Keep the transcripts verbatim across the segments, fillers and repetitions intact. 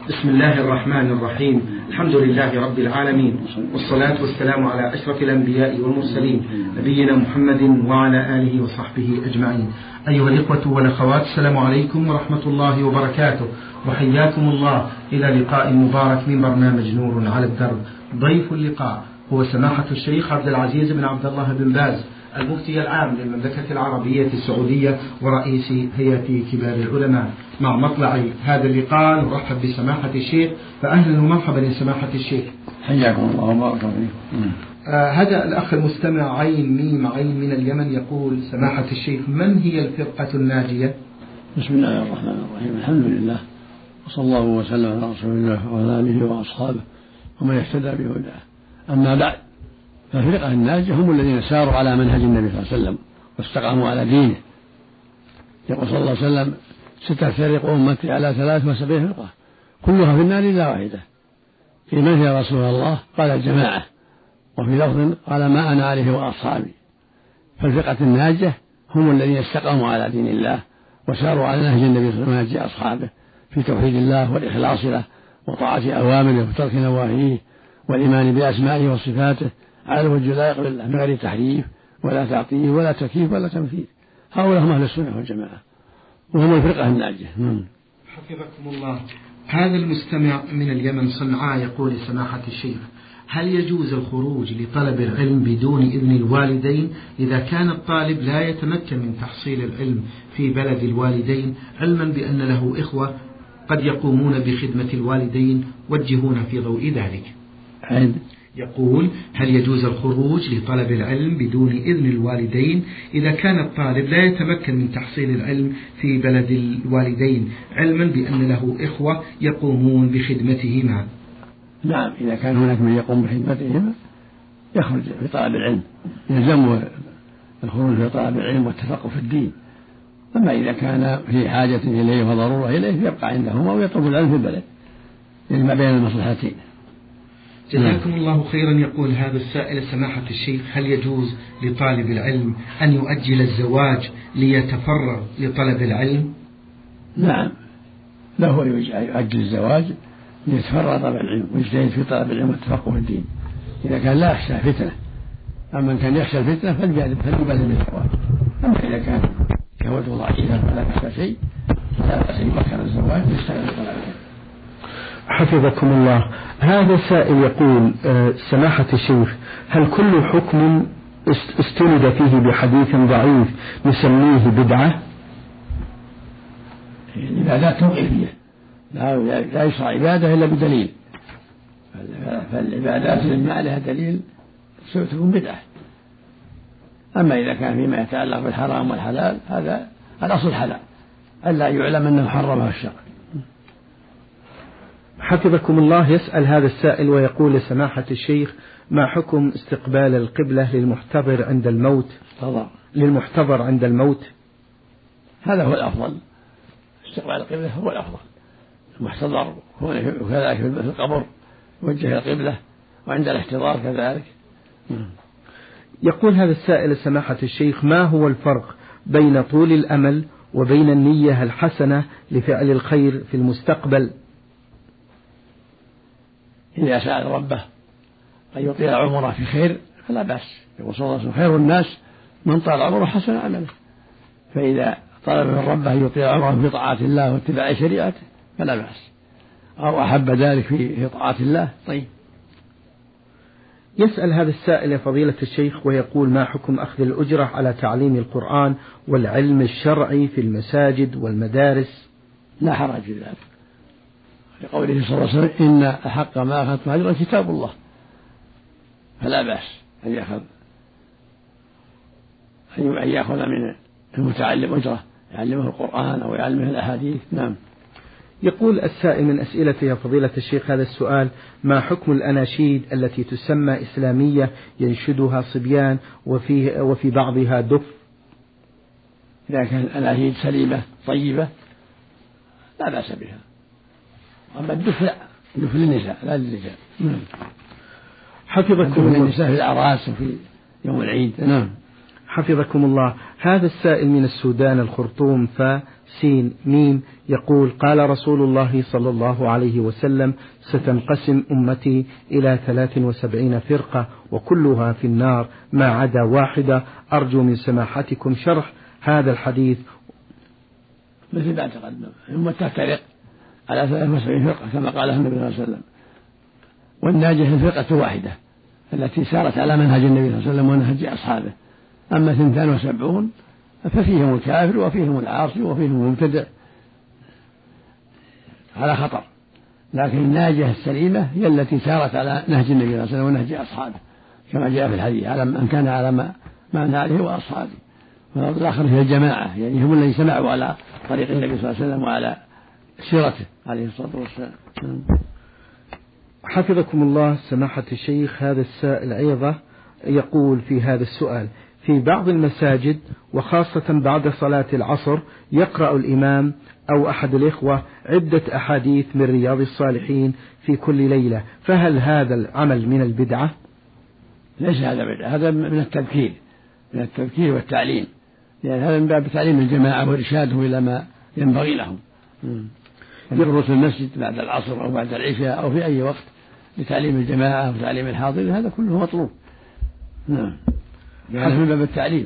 بسم الله الرحمن الرحيم. الحمد لله رب العالمين، والصلاة والسلام على أشرف الأنبياء والمرسلين نبينا محمد وعلى آله وصحبه أجمعين. أيها الإخوة والأخوات، السلام عليكم ورحمة الله وبركاته، وحياكم الله إلى لقاء مبارك من برنامج نور على الدرب. ضيف اللقاء هو سماحة الشيخ عبد العزيز بن عبد الله بن باز، المفتي العام للمملكة العربية السعودية ورئيس هيئة كبار العلماء. مع مطلع هذا اللقاء نرحب بسماحة الشيخ، فأهلا ومرحبا لسماحة الشيخ. حياكم الله وبارك فيكم. آه هذا الأخ المستمع عين ميم عين من اليمن يقول: سماحة الشيخ، من هي الفرقة الناجية؟ بسم الله الرحمن الرحيم، الحمد لله، وصلى الله وسلم على رسول الله وعلى آله وأصحابه ومن اهتدى بهداه. أما بعد، فالفرقة الناجية هم الذين ساروا على منهج النبي صلى الله عليه وسلم واستقاموا على دينه. يقول صلى الله عليه وسلم: ستفترق أمتي على ثلاث وسبعين فرقة كلها في النار إلا واحدة. في من يا رسول الله؟ قال: الجماعة. وفي لفظ قال: ما أنا عليه وأصحابي. فالفرقة الناجية هم الذين استقاموا على دين الله وساروا على نهج النبي صلى الله عليه وسلم أصحابه في توحيد الله والإخلاص له وطاعة أوامره وترك نواهيه والإيمان بأسمائه وصفاته على الوجه لا يقبل من غير تحريف ولا تعطيل ولا تكييف ولا تمثيل. هؤلاء هم أهل السنة والجماعة وهم الفرقة الناجية. حفظكم الله. هذا المستمع من اليمن صنعاء يقول: سماحة الشيخ، هل يجوز الخروج لطلب العلم بدون إذن الوالدين إذا كان الطالب لا يتمكن من تحصيل العلم في بلد الوالدين، علما بأن له إخوة قد يقومون بخدمة الوالدين؟ وجهونا في ضوء ذلك. عند يقول: هل يجوز الخروج لطلب العلم بدون إذن الوالدين إذا كان الطالب لا يتمكن من تحصيل العلم في بلد الوالدين، علما بأن له إخوة يقومون بخدمتهما؟ نعم، إذا كان هناك من يقوم بخدمتهما يخرج في طلب العلم، يلزم الخروج في طلب العلم والتفقه في الدين. أما إذا كان في حاجة إليه وضرورة إليه يبقى عندهما ويطلب العلم في البلد، يعني ما بين المصلحتين. جزاكم الله خيرا. يقول هذا السائل: سماحة الشيخ، هل يجوز لطالب العلم أن يؤجل الزواج ليتفرغ لطلب العلم؟ نعم، له يؤجل الزواج ليتفرغ طلب العلم ويجتهد في طلب العلم والتفقه في الدين إذا كان لا يخشى فتنة. أما إن كان يخشى الفتنة فليبالغ بالزواج. أما إذا كان شهوته ضعيفة ولا يخشى شيء لا بأس يبكر الزواج ويشتغل في طلب العلم. حفظكم الله. هذا سائل يقول: سماحة الشيخ، هل كل حكم استند فيه بحديث ضعيف نسميه بدعة؟ العبادات توقيفية، لا يشرع عبادة إلا بدليل، فالعبادات لما عليها دليل تكون بدعة. أما إذا كان فيما يتعلق بالحرام والحلال هذا الأصل حلال، ألا يعلم أنه حرمه الشرع. حفظكم الله. يسأل هذا السائل ويقول: سماحة الشيخ، ما حكم استقبال القبلة للمحتضر عند الموت؟ للمحتضر عند الموت هذا هو الأفضل، استقبال القبلة هو الأفضل. المحتضر وكذلك في القبر وجه القبلة، وعند الاحتضار كذلك. يقول هذا السائل: سماحة الشيخ، ما هو الفرق بين طول الأمل وبين النية الحسنة لفعل الخير في المستقبل؟ إذا سأل ربه أن يطيل عمره في خير فلا بأس. يقول صلى الله عليه وسلم: خير الناس من طال عمره حسن عمله. فإذا طلب من ربه أن يطيل عمره في طاعة الله واتباع شريعته فلا بأس، أو أحب ذلك في طاعة الله. طيب. يسأل هذا السائل فضيلة الشيخ ويقول: ما حكم أخذ الأجرة على تعليم القرآن والعلم الشرعي في المساجد والمدارس؟ لا حرج في ذلك، لقوله صلى الله عليه وسلم: إن أحق ما أخذتم أجرا كتاب الله. فلا بأس أن يأخذ أن يأخذ من المتعلم أجرة يعلمه القرآن أو يعلمه الأحاديث. نعم. يقول السائل من أسئلته يا فضيلة الشيخ هذا السؤال: ما حكم الأناشيد التي تسمى إسلامية ينشدها صبيان وفي, وفي بعضها دف؟ إذا كان الأناشيد سليمة طيبة لا بأس بها. أما الدف لا، الدف للنساء لا للرجال. حفظكم الله. للنساء في الأعراس وفي يوم العيد. نعم. حفظكم الله. هذا السائل من السودان الخرطوم فا سين ميم يقول: قال رسول الله صلى الله عليه وسلم: ستنقسم أمتي إلى ثلاث وسبعين فرقة وكلها في النار ما عدا واحدة، أرجو من سماحتكم شرح هذا الحديث. مثل ما تقدم، الأمة تفترق على ثلاث وسبعين فرقة كما قال النبي صلى الله عليه وسلم، والناجية الفرقة واحدة التي سارت على منهج النبي صلى الله عليه وسلم ومنهج أصحابه. أما اثنتان وسبعون ففيهم الكافر وفيهم العاصي وفيهم المبتدع على خطر، لكن الناجية السليمة هي التي سارت على نهج النبي صلى الله عليه وسلم ونهج أصحابه كما جاء في الحديث: على من كان على ما ما عليه وأصحابه. والآخر هي الجماعة، يعني هم الذين سمعوا على طريق النبي صلى الله عليه وسلم وعلى سيرته عليه الصلاة والسلام. حفظكم الله سماحة الشيخ. هذا السائل أيضا يقول في هذا السؤال: في بعض المساجد وخاصة بعد صلاة العصر يقرأ الإمام أو أحد الإخوة عدة أحاديث من رياض الصالحين في كل ليلة، فهل هذا العمل من البدعة؟ ليس هذا بدعة، هذا من التذكير من التذكير والتعليم، لأن هذا من باب تعليم الجماعة وإرشادهم إلى ما ينبغي لهم. الجلوس في المسجد بعد العصر أو بعد العشاء أو في أي وقت لتعليم الجماعة وتعليم الحاضرين، هذا كله مطلوب. نعم، هذا من باب التعليم.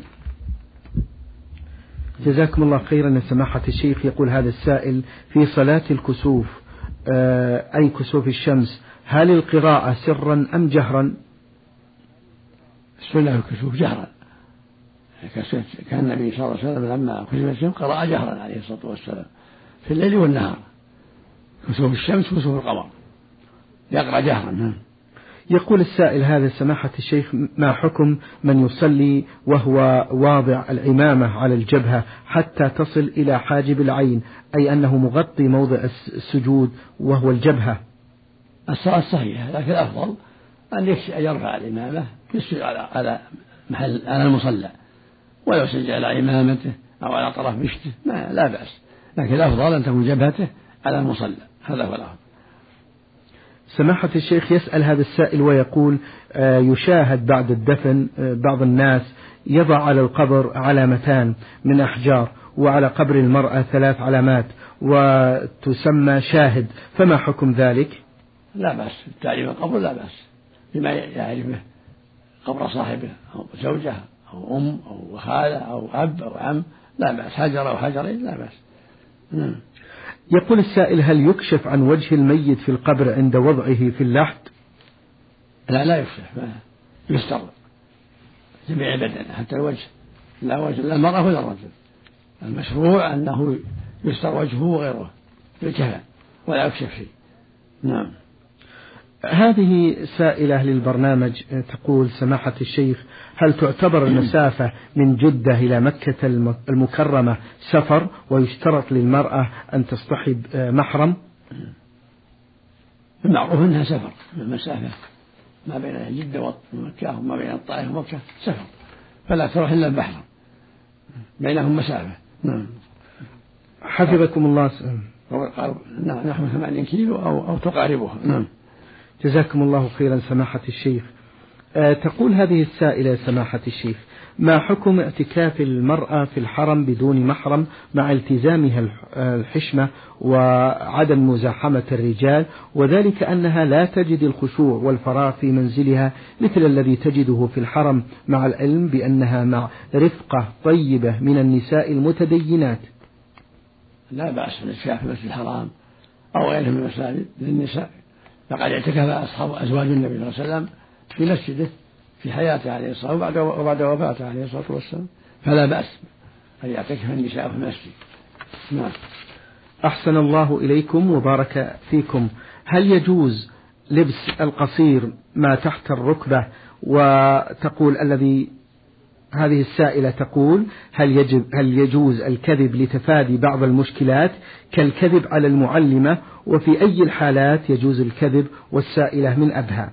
جزاكم الله خيرا سماحة الشيخ. يقول هذا السائل: في صلاة الكسوف أي كسوف الشمس، هل القراءة سرا أم جهرا؟ السنة الكسوف جهرا، كان النبي صلى الله عليه وسلم لما كسف الشمس قرأ جهرا عليه الصلاة والسلام في الليل والنهار، كسوف الشمس وكسوف القمر يقرأ جهرا. يقول السائل هذا سماحة الشيخ: ما حكم من يصلي وهو واضع العمامة على الجبهة حتى تصل إلى حاجب العين، أي أنه مغطي موضع السجود وهو الجبهة؟ الصلاة صحيحة، لكن الأفضل أن يرفع العمامة يسجد على محل على المصلى، ولو سجد على عمامته أو على طرف مشته ما لا بأس، لكن الأفضل أن تكون جبهته على المصلى، هذا هو الأفضل. سماحة الشيخ يسأل هذا السائل ويقول: يشاهد بعد الدفن بعض الناس يضع على القبر علامتان من أحجار، وعلى قبر المرأة ثلاث علامات وتسمى شاهد، فما حكم ذلك؟ لا بأس، تعليم القبر لا بأس بما يعرفه قبر صاحبه أو زوجة أو أم أو خالة أو أب أو عم، لا بأس، حجر أو حجرين لا بأس. نعم. يقول السائل: هل يكشف عن وجه الميت في القبر عند وضعه في اللحد؟ لا لا يكشف، يستر جميع بدنه حتى الوجه، لا وجه لا المرأة ولا الرجل، المشروع أنه يستر وجهه وغيره بالكفن ولا يكشف شيء. نعم. هذه سائلة للبرنامج تقول: سماحة الشيخ، هل تعتبر المسافة من جدة إلى مكة المكرمة سفر ويشترط للمرأة أن تصطحب محرم؟ المعروف أنها سفر، المسافة ما بين جدة ومكة وما بين الطائف ومكة سفر، فلا تروح إلا البحر بينهم مسافة. نعم. حفظكم الله. نحو ثمانين كيلو أو, أو تقاربها. نعم. جزاكم الله خيرا سماحة الشيخ. أه تقول هذه السائلة: سماحة الشيخ، ما حكم اعتكاف المرأة في الحرم بدون محرم مع التزامها الحشمة وعدم مزاحمة الرجال، وذلك أنها لا تجد الخشوع والفراغ في منزلها مثل الذي تجده في الحرم، مع العلم بأنها مع رفقة طيبة من النساء المتدينات؟ لا بأس بالاعتكاف في المسجد الحرام أو غيره من المساجد للنساء، فقد اعتكف أصحاب أزواج النبي صلى الله عليه وسلم في مسجده في حياته عليه الصلاة والسلام وبعد وفاته عليه الصلاة والسلام، فلا بأس أن يعتكف النساء في المسجد. نعم. أحسن الله إليكم وبارك فيكم. هل يجوز لبس القصير ما تحت الركبة؟ وتقول الذي هذه السائلة تقول: هل يجب هل يجوز الكذب لتفادي بعض المشكلات كالكذب على المعلمة، وفي أي الحالات يجوز الكذب؟ والسائلة من أبها.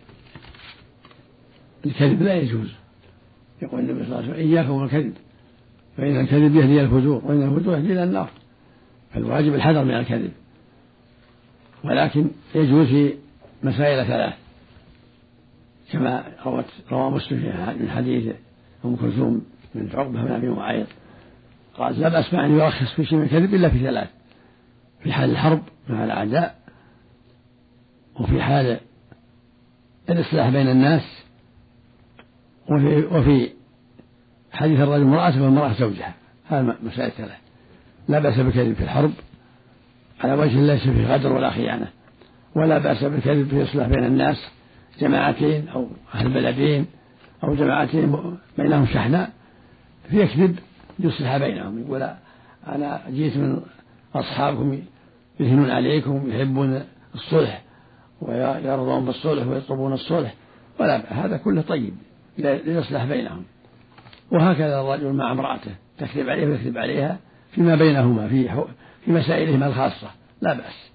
الكذب لا يجوز، يقول النبي صلى الله عليه وسلم: إياكم والكذب فإن الكذب يهدي إلى الفجور وإن الفجور يهدي إلى النار، فالواجب الحذر من الكذب، ولكن يجوز في مسائل ثلاث كما روى مسلم من حديث أم كلثوم من عقبة بن أبي معيط قال لا بأس أن يرخص في شيء من الكذب إلا في ثلاث: في حال الحرب مع الأعداء، وفي حال الإصلاح بين الناس، وفي, وفي حديث الرجل امرأته والمرأة زوجها. هذا مسائل ثلاث: لا بأس بالكذب في الحرب على وجه ليس فيه غدر ولا خيانة، ولا بأس بالكذب في إصلاح بين الناس، جماعتين أو أهل بلدين أو جماعتين بينهم شحناء، فيكذب يصلح بينهم، يقول أنا جيت من أصحابكم يهنون عليكم يحبون الصلح ويرضون بالصلح ويطلبون الصلح، ولا هذا كله طيب ليصلح بينهم. وهكذا الرجل مع امرأته تكذب عليه ويكذب عليها فيما بينهما في في مسائلهما الخاصة، لا بأس.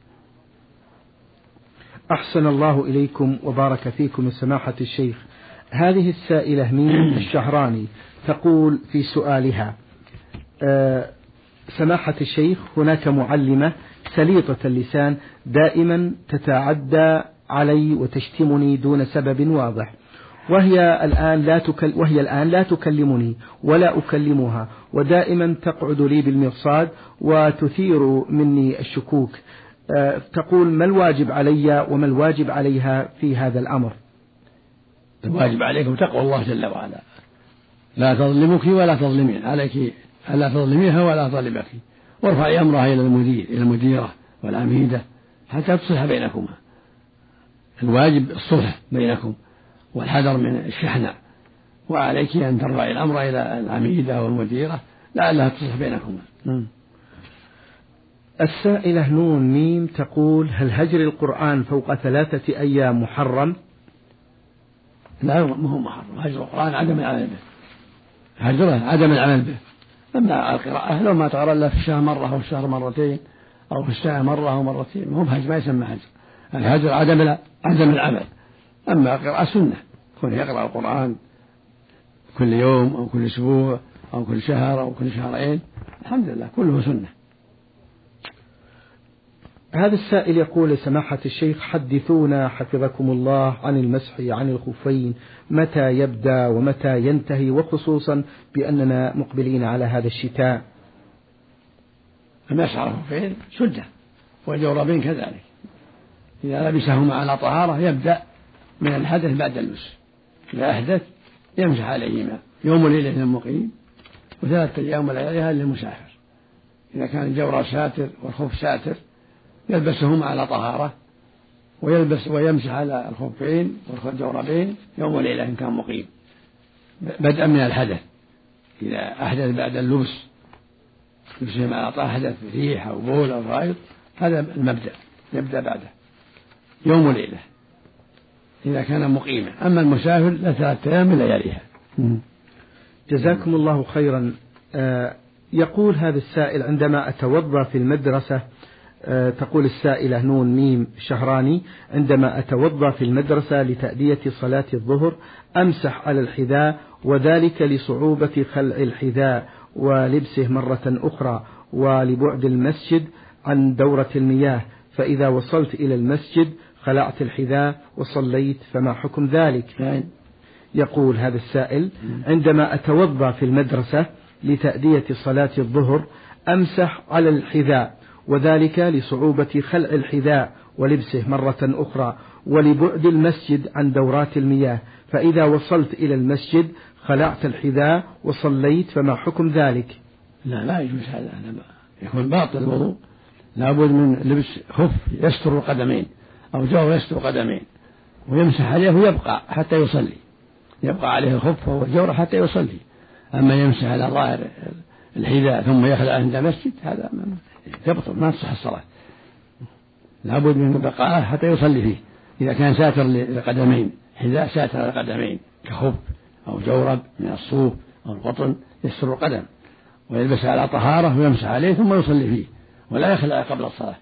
أحسن الله إليكم وبارك فيكم سماحة الشيخ. هذه السائلة ميم الشهراني تقول في سؤالها: أه سماحة الشيخ، هناك معلمة سليطة اللسان دائما تتعدى علي وتشتمني دون سبب واضح، وهي الآن لا تكل وهي الآن لا تكلمني ولا أكلمها، ودائما تقعد لي بالمرصاد وتثير مني الشكوك. أه تقول: ما الواجب علي وما الواجب عليها في هذا الأمر؟ الواجب عليكم تقوى الله جل وعلا، لا تظلمك ولا تظلمين، عليك ألا تظلميها ولا تظلمك، وارفعي أمرها إلى المدير إلى المديرة والعميدة حتى تصلح بينكما. الواجب الصلح بينكم والحذر من الشحنة، وعليك أن ترفعي الأمر إلى العميدة والمديرة لعلها تصلح بينكما. السائلة نون ميم تقول: هل هجر القرآن فوق ثلاثة أيام محرم؟ لا، ما هو محرم. هجر القرآن عدم العمل به، هجره عدم العمل به. أما القراءة لو ما تقرأ إلا في الشهر مرة أو في الشهر مرتين أو في السنة مرة أو مرتين مو هجر، ما يسمى هجر. الهجر عدم عدم العمل. أما القراءة سنة، كون يقرأ القرآن كل يوم أو كل أسبوع أو كل شهر أو كل شهرين الحمد لله كله سنة. هذا السائل يقول: سماحة الشيخ، حدثونا حفظكم الله عن المسح عن الخفين، متى يبدأ ومتى ينتهي، وخصوصا بأننا مقبلين على هذا الشتاء. المسح على الخفين سنة، والجوربين كذلك، إذا لبسهما على طهارة يبدأ من الحدث بعد اللبس، إذا أحدث يمسح عليهما يوم وليلة للمقيم وثلاثة أيام ولياليها للمسافر. إذا كان الجورب ساتر والخف ساتر يلبسهما على طهارة ويلبس ويمسح على الخفين والجوربين يوم وليلة إن كان مقيم، بدءا من الحدث. إذا أحدث بعد اللبس لبسهما على طهارة، حدث ريح أو بول أو غائط، هذا المبدأ، يبدأ بعده يوم وليلة إذا كان مقيما. أما المسافر لثلاثة أيام لياليها. جزاكم الله خيرا. آه يقول هذا السائل: عندما أتوضأ في المدرسة، آه تقول السائلة نون ميم شهراني: عندما أتوضأ في المدرسة لتأدية صلاة الظهر أمسح على الحذاء، وذلك لصعوبة خلع الحذاء ولبسه مرة أخرى، ولبعد المسجد عن دورة المياه، فإذا وصلت إلى المسجد خلعت الحذاء وصليت، فما حكم ذلك؟ يقول هذا السائل: عندما أتوضأ في المدرسة لتأدية صلاة الظهر أمسح على الحذاء، وذلك لصعوبة خلع الحذاء ولبسه مرة أخرى، ولبعد المسجد عن دورات المياه، فإذا وصلت إلى المسجد خلعت الحذاء وصليت، فما حكم ذلك؟ لا لا يجوز هذا، يكون باطل الوضوء. لابد من لبس خف يستر القدمين أو جور يستر القدمين، ويمسح عليه ويبقى حتى يصلي، يبقى عليه الخف والجور حتى يصلي. أما يمسح على ظاهر الحذاء ثم يخلع عند المسجد هذا يبطل، ما تصح الصلاة. لابد من بقائه حتى يصلي فيه. إذا كان ساتر للقدمين، حذاء ساتر للقدمين كخف أو جورب من الصوف أو القطن يستر القدم، ويلبس على طهارة ويمسح عليه ثم يصلي فيه، ولا يخلع قبل الصلاة.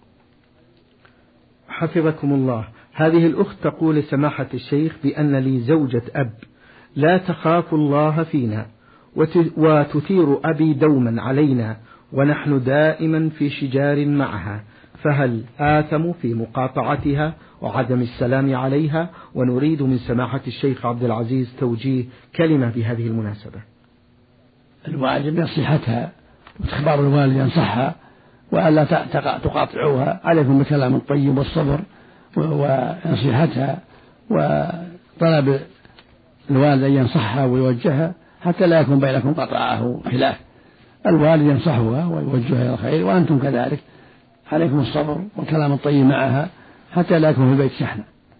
حفظكم الله. هذه الأخت تقول: سماحة الشيخ، بأن لي زوجة أب لا تخاف الله فينا وتثير أبي دوما علينا، ونحن دائما في شجار معها، فهل آثم في مقاطعتها وعدم السلام عليها؟ ونريد من سماحة الشيخ عبد العزيز توجيه كلمة بهذه المناسبة. الواجب نصيحتها وإخبار الوالد ينصحها وألا تقاطعوها، عليكم بالكلام الطيب والصبر ونصيحتها وطلب الوالد أن ينصحها ويوجهها حتى لا يكون بينكم قطعه خلاف. الوالد ينصحها ويوجهها إلى الخير وأنتم كذلك عليكم الصبر والكلام الطيب معها حتى لا يكون في البيت شحنة.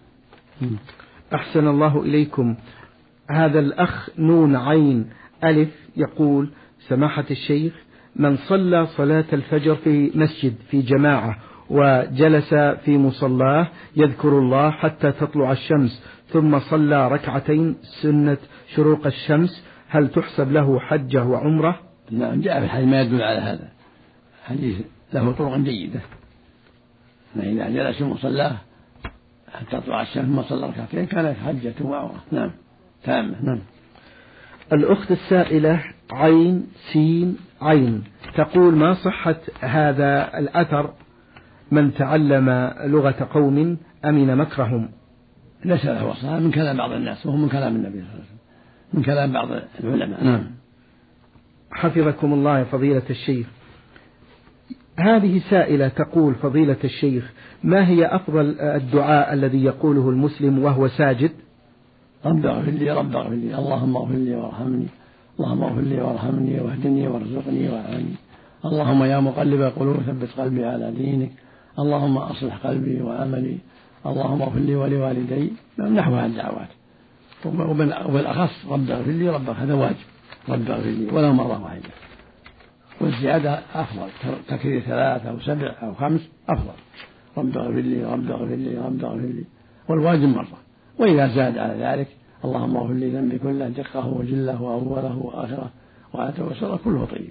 أحسن الله إليكم. هذا الأخ نون عين ألف يقول: سماحة الشيخ، من صلى صلاة الفجر في مسجد في جماعة وجلس في مصلاه يذكر الله حتى تطلع الشمس ثم صلى ركعتين سنة شروق الشمس، هل تحسب له حجة وعمرة؟ نعم، جاء في الحديث ما يدل على هذا، حديث له طرق جيدة. إذا جلس في مصلاه حتى تطلع الشمس ثم صلى ركعتين كانت حجة وعمرة. نعم تامة. نعم. الأخت السائلة عين سين عين تقول: ما صحة هذا الأثر: من تعلم لغة قوم أمن مكرهم؟ ليس له وصفها، من كلام بعض الناس وهو من كلام النبي صلى الله عليه وسلم، من كلام بعض العلماء. نعم. حفظكم الله يا فضيلة الشيخ. هذه سائلة تقول: فضيلة الشيخ، ما هي أفضل الدعاء الذي يقوله المسلم وهو ساجد؟ رب اغفر لي رب اغفر لي اللهم اغفر لي وارحمني اللهم اغفر لي وارحمني واهدني وارزقني واعاني اللهم يا مقلب القلوب ثبت قلبي على دينك اللهم اصلح قلبي وعملي اللهم اغفر لي ولوالدي، نحو هذه الدعوات. وبالاخص رب اغفر لي رب هذا واجب، رب اغفر لي ولو مره واحده، والزياده افضل، تكرير ثلاث او سبع او خمس افضل. رب اغفر لي رب اغفر لي رب اغفر لي، والواجب مره. وإذا زاد على ذلك اللهم اغفر لي ذنبي كله دقه وجله وأوله وآخره وآته وسره كله طيب.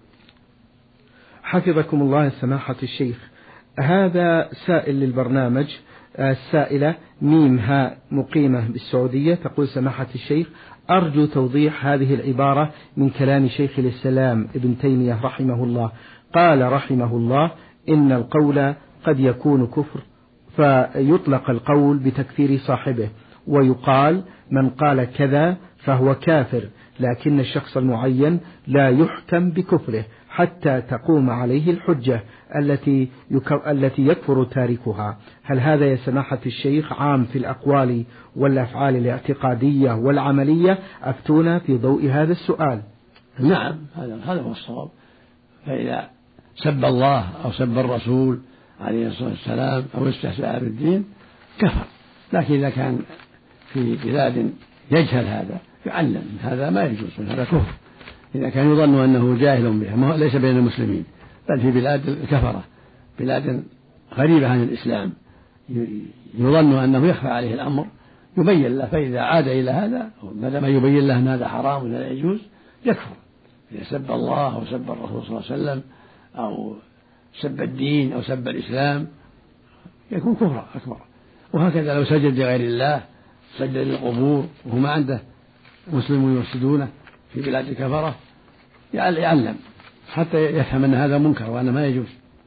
حفظكم الله سماحة الشيخ. هذا سائل للبرنامج، السائلة ميم ها مقيمة بالسعودية تقول: سماحة الشيخ، أرجو توضيح هذه العبارة من كلام شيخ الإسلام ابن تيمية رحمه الله. قال رحمه الله: إن القول قد يكون كفر، فيطلق القول بتكفير صاحبه، ويقال من قال كذا فهو كافر، لكن الشخص المعين لا يحكم بكفره حتى تقوم عليه الحجة التي التي يكفر تاركها. هل هذا يا سماحة الشيخ عام في الأقوال والأفعال الاعتقادية والعملية؟ أفتونا في ضوء هذا السؤال. نعم، هذا هذا هو الصواب. فإذا سب الله أو سب الرسول عليه الصلاة والسلام أو استهزأ بالدين كفر، لكن إذا كان في بلاد يجهل هذا يعلم هذا ما يجوز، هذا كفر. إذا كان يظن أنه جاهل بها ليس بين المسلمين، بل في بلاد الكفرة، بلاد غريبة عن الإسلام، يظن أنه يخفى عليه الأمر يبين له، فإذا عاد إلى هذا بدل ما يبين له أن هذا حرام ولا يجوز يكفر. إذا سب الله أو سب الرسول صلى الله عليه وسلم أو سب الدين أو سب الإسلام يكون كفرا أكبر. وهكذا لو سجد لغير الله، سجد للقبور وهو ما عنده مسلمون يفسدونه في بلاد الكفرة، يعلم حتى يفهم أن هذا منكر وأن ما يجوز،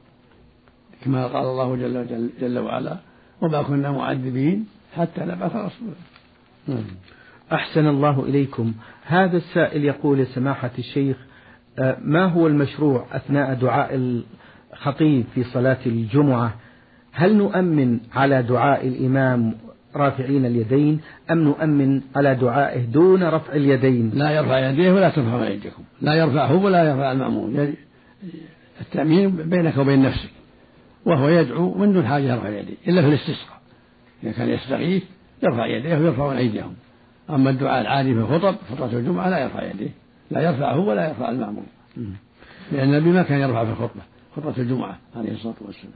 كما قال الله جل, جل, جل وعلا: وما كنا معذبين حتى نبعث رسولا. أحسن الله إليكم. هذا السائل يقول: سماحة الشيخ، ما هو المشروع أثناء دعاء الخطيب في صلاة الجمعة؟ هل نؤمن على دعاء الإمام رافعين اليدين أم نؤمن على دعائه دون رفع اليدين؟ لا يرفع يديه ولا ترفع يديكم، لا يرفعه ولا يرفع المأموم، التأمين بينك وبين نفسك، وهو يدعو من دون حاجة يرفع يديه إلا في الاستسقاء، إذا كان يستغيث يرفع يديه ويرفع أيديهم. أما الدعاء العادي في الخطب خطبة الجمعة لا يرفع يديه، لا يرفعه ولا يرفع المأموم، لأن النبي ما كان يرفع في الخطبة خطبة الجمعة عليه الصلاة والسلام.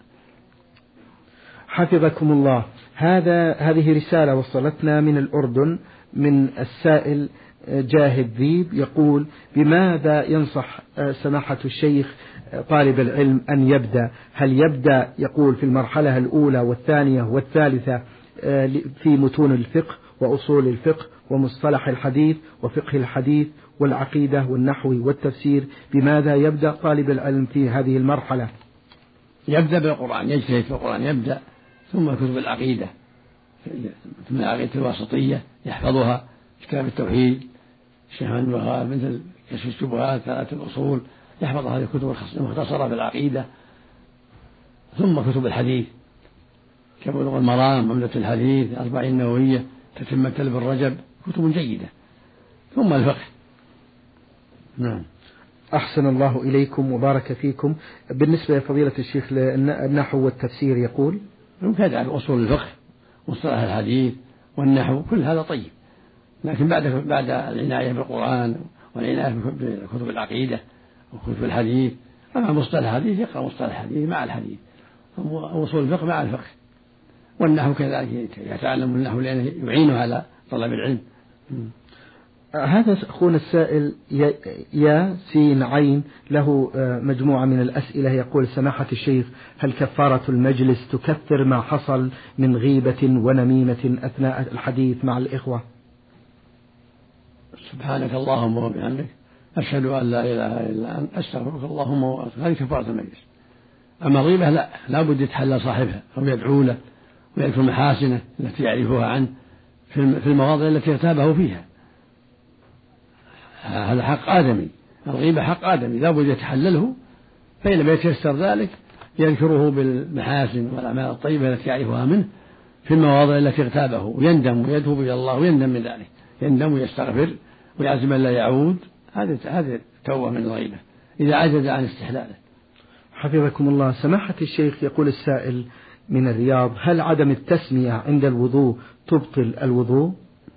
حفظكم الله. هذا هذه رسالة وصلتنا من الأردن من السائل جاهد ذيب يقول: بماذا ينصح سماحة الشيخ طالب العلم أن يبدأ؟ هل يبدأ يقول في المرحلة الأولى والثانية والثالثة في متون الفقه وأصول الفقه ومصطلح الحديث وفقه الحديث والعقيدة والنحو والتفسير؟ بماذا يبدأ طالب العلم في هذه المرحلة؟ يبدأ بالقرآن، يجتهد في القرآن يبدأ، ثم كتب العقيدة، ثم العقيدة الواسطية يحفظها، كتاب التوحيد الشيخ محمد الوهاب، مثل كشف الشبهات، ثلاثة الأصول، يحفظ هذه الكتب المختصرة في العقيدة، ثم كتب الحديث كبلوغ المرام، عمدة الحديث، أربعين النووية، تتمة ابن رجب، كتب جيدة، ثم الفقه. نعم. أحسن الله إليكم وبارك فيكم. بالنسبة لفضيلة الشيخ للنحو والتفسير يقول يمكن يدعى أصول الفقه مصطلح الحديث والنحو، كل هذا طيب، لكن بعد بعد العناية بالقرآن والعناية بكتب العقيدة وكتب الحديث. أما مصطلح الحديث يقرأ مصطلح الحديث مع الحديث، وأصول الفقه مع الفقه، والنحو كذلك يتعلم النحو لأنه يعينه على طلب العلم. هذا أخونا السائل يا سين عين له مجموعة من الأسئلة، يقول سماحة الشيخ هل كفارة المجلس تكفر ما حصل من غيبة ونميمة أثناء الحديث مع الإخوة؟ سبحانك اللهم وبحمدك أشهد أن لا إله إلا أنت أستغفرك اللهم وأتوب إليك. هذه كفارة المجلس. أما الغيبة لا لا بد يتحلى صاحبها أو يدعو له ويذكر محاسنه التي يعرفها عنه في المواضع التي اغتابه فيها. هذا حق آدمي، الغيبة حق آدمي لا بد يتحلله، فإن لم يتيسر ذلك يذكره بالمحاسن والأعمال الطيبة التي يعرفها منه في المواضع التي اغتابه، ويندم ويتوب إلى الله ويندم من ذلك، يندم ويستغفر ويعزم أن لا يعود. هذه هذه توبة من الغيبة إذا عجز عن استحلاله. حفظكم الله. سماحة الشيخ يقول السائل من الرياض هل عدم التسمية عند الوضوء تبطل الوضوء؟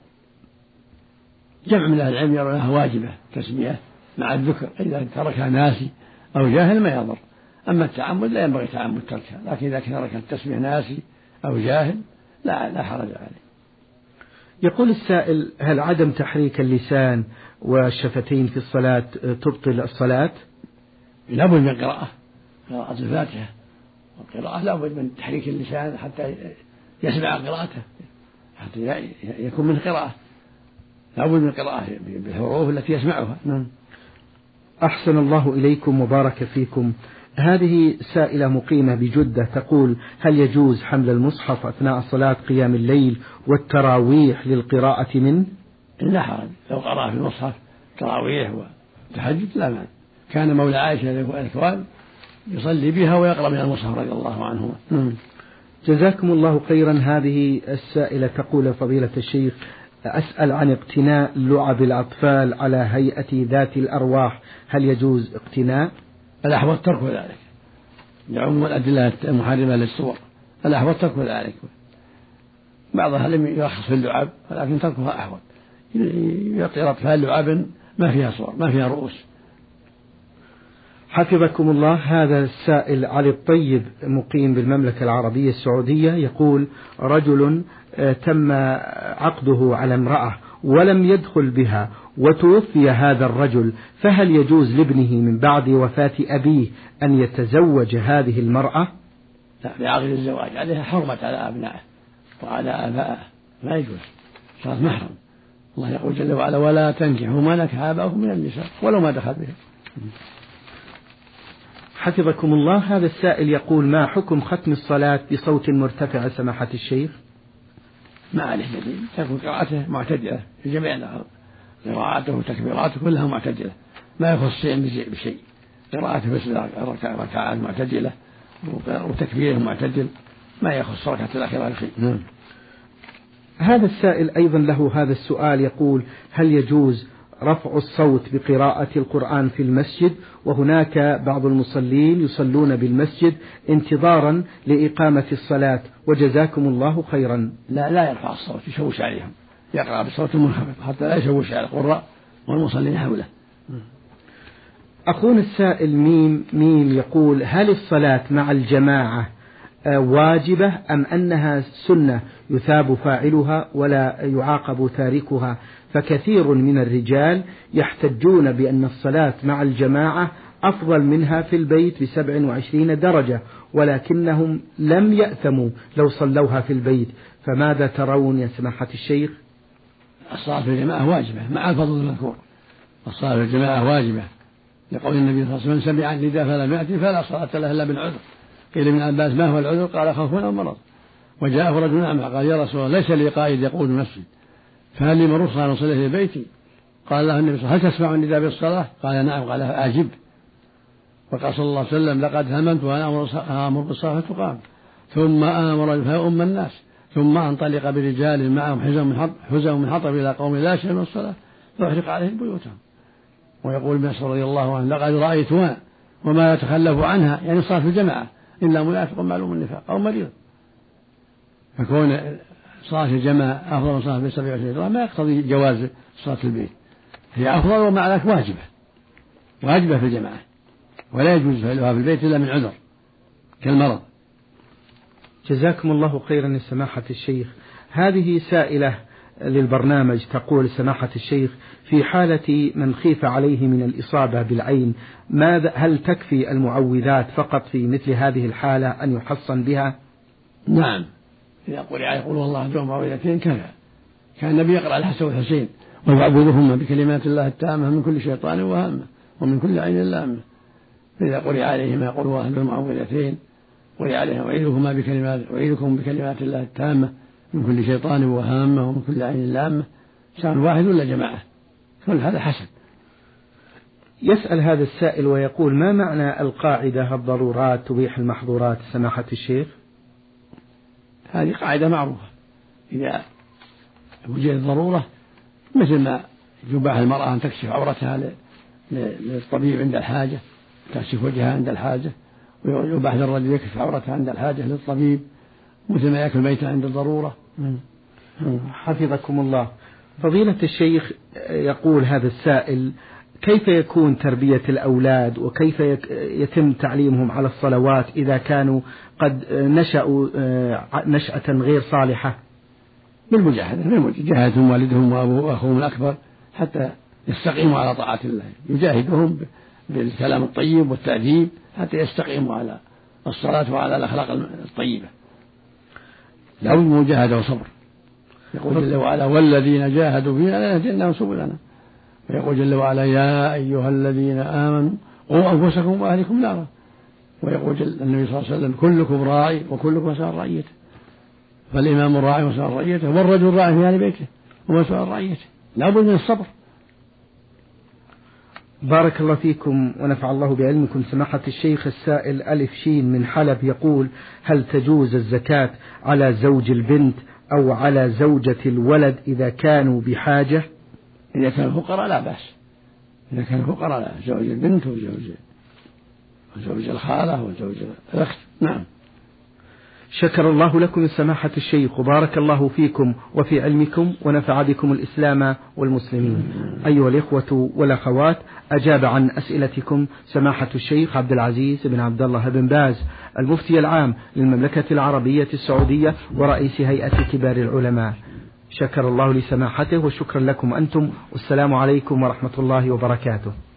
جمع من أهل العلم يرونها واجبة تسمية مع الذكر، إذا تركها ناسي أو جاهل ما يضر. أما التعمد لا ينبغي تعمد تركها، لكن إذا ترك التسمية ناسي أو جاهل لا لا حرج عليه. يقول السائل هل عدم تحريك اللسان والشفتين في الصلاة تبطل الصلاة؟ لا بد من قراءة قراءة الفاتحة، والقراءة لا بد من تحريك اللسان حتى يسمع قراءته، حتى يكون من قراءة، لا بد من قراءة بالحروف التي يسمعها. نعم. أحسن الله إليكم وبارك فيكم. هذه سائلة مقيمة بجدة تقول هل يجوز حمل المصحف أثناء صلاة قيام الليل والتراويح للقراءة منه؟ لا حرج لو قرأ في المصحف تراويح وتهجد لا مانع. كان مولى عائشة الأكوان يصلي بها ويقرأ من المصحف رضي الله عنهما. جزاكم الله خيرا. هذه السائلة تقول فضيلة الشيخ أسأل عن اقتناء لعب الأطفال على هيئة ذات الأرواح، هل يجوز اقتناء؟ الأحوط ترك ذلك لعموم الأدلة المحرمة للصور، الأحوط ترك ذلك. بعضها لم يرخص في اللعب ولكن تركها أحوط، يعطي الأطفال لعب ما فيها صور ما فيها رؤوس. حفظكم الله. هذا السائل علي الطيب مقيم بالمملكة العربية السعودية يقول رجل تم عقده على امرأة ولم يدخل بها وتوفي هذا الرجل، فهل يجوز لابنه من بعد وفاة أبيه أن يتزوج هذه المرأة؟ لا، بعقد الزواج عليها حرمة على أبنائه وعلى آبائه، ما يجوز، صارت محرم. الله يقول جل وعلا ولا تنكحوا ما نكح آباؤكم من النساء ولو ما دخل بهم. حفظكم الله. هذا السائل يقول ما حكم ختم الصلاة بصوت مرتفع سماحة الشيخ؟ ما عليه دليل، تكون قراءته معتدلة في جميع قراءاته وتكبيراته كلها معتدلة، ما يخص شيء بشيء، قراءته بس ركعات معتدلة وتكبيره معتدل، ما يخص ركعة الأخيرة بشيء. هذا السائل أيضا له هذا السؤال يقول هل يجوز رفع الصوت بقراءة القرآن في المسجد، وهناك بعض المصلين يصلون بالمسجد انتظارا لإقامة الصلاة وجزاكم الله خيرا؟ لا لا يرفع الصوت، يشوش عليهم، يقرأ بصوت منخفض حتى لا يشوش على القراء والمصلين حوله. أخونا السائل ميم ميم يقول هل الصلاة مع الجماعة واجبة أم أنها سنة يثاب فاعلها ولا يعاقب تاركها؟ فكثير من الرجال يحتجون بأن الصلاة مع الجماعة أفضل منها في البيت بسبع وعشرين درجة، ولكنهم لم يأثموا لو صلوها في البيت، فماذا ترون يا سماحة الشيخ؟ الصلاة في الجماعة واجبة مع الفضل المذكور، الصلاة في الجماعة واجبة لقول النبي صلى الله عليه وسلم سمع النداء فلم يأتي فلا صلاة له إلا بالعذر. قيل من عباس ما هو العذر؟ قال خوف أو مرض. وجاءه رجل أعمى قال يا رسول الله ليس لي قائد يقود نفسي فهل لي من رخصة أن أصلي في بيتي؟ قال له النبي صلى الله عليه وسلم: هل تسمع النداء بالصلاة؟ قال: نعم. قال: أجب. وقال صلى الله عليه وسلم: لقد هممت وأنا آمر بالصلاة فتقام، ثم آمر فيؤم الناس، ثم أنطلق برجال معهم حزم من حطب إلى قوم لا شيء من الصلاة فأحرق عليهم بيوتهم. ويقول ابن مسعود رضي الله عنه: لقد رأيتها وما يتخلف عنها، يعني صلاة في الجماعة، إلا منافق معلوم النفاق أو مريض. فكون صلاة الجماعة أفضل من صلاة في سبع وعشرين درهم ما يقتضي جواز صلاة البيت، هي أفضل ومع ذلك واجبة واجبة في الجماعة، ولا يجوز فعلها في البيت إلا من عذر كالمرض. جزاكم الله خيرا سماحة الشيخ. هذه سائلة للبرنامج تقول: سماحة الشيخ، في حالة من خيف عليه من الإصابة بالعين، ماذا هل تكفي المعوذات فقط في مثل هذه الحالة أن يحصن بها؟ نعم، إذا قرئ يقول الله دون معوذتين كفى. كان النبي يقرأ الحسن والحسين: ويعوذهما بكلمات الله التامة من كل شيطان وهامة ومن كل عين لامة. إذا قرئ عليهما يقول الله دون معوذتين، قرئ عليهما: أعيذكما بكلمات أعيذكم بكلمات الله التامة من كل شيطان وهامة ومن كل عين لامة، شان واحد ولا جماعة، كل هذا حسن. يسأل هذا السائل ويقول: ما معنى القاعدة الضرورات تبيح المحظورات سماحة الشيخ؟ هذه قاعدة معروفة، إذا وجدت ضرورة مثل ما يباح المرأة أن تكشف عورتها للطبيب عند الحاجة، تكشف وجهها عند الحاجة، ويباح للرجل يكشف عورتها عند الحاجة للطبيب، مثل ما يأكل ميتا عند الضرورة. حفظكم الله. فضيلة الشيخ، يقول هذا السائل: كيف يكون تربية الأولاد وكيف يتم تعليمهم على الصلوات إذا كانوا قد نشأوا نشأة غير صالحة؟ بالمجاهدة، بالمجاهدة والدهم وأخوهم الأكبر حتى يستقيموا على طاعة الله، يجاهدهم بالكلام الطيب والتأديب حتى يستقيموا على الصلاة وعلى الأخلاق الطيبة. لا بد من مجاهدة وصبر. يقول جل وعلا: والذين جاهدوا فينا لنهدينهم سبلنا. ويقول جل وعلا: يا أيها الذين آمنوا قوا أنفسكم وأهلكم نارا. ويقول النبي صلى الله عليه وسلم: كلكم راعي وكلكم مسؤول عن رعيته. فالإمام راعي ومسؤول عن رعيته، والرجل راعي في أهل بيته ومسؤول عن رعيته. لا بد من الصبر. بارك الله فيكم ونفع الله بعلمكم سماحة الشيخ. السائل ألف شين من حلب يقول: هل تجوز الزكاة على زوج البنت أو على زوجة الولد إذا كانوا بحاجة؟ إذا كانوا فقراء لا بأس، إذا كانوا فقراء لا، زوج البنت وزوج وزوج الخالة وزوج الأخت. نعم. شكر الله لكم سماحة الشيخ، وبارك الله فيكم وفي علمكم ونفع بكم الإسلام والمسلمين. أيها الإخوة والأخوات، أجاب عن أسئلتكم سماحة الشيخ عبد العزيز بن عبد الله بن باز، المفتي العام للمملكة العربية السعودية ورئيس هيئة كبار العلماء. شكر الله لسماحته وشكرا لكم أنتم، والسلام عليكم ورحمة الله وبركاته.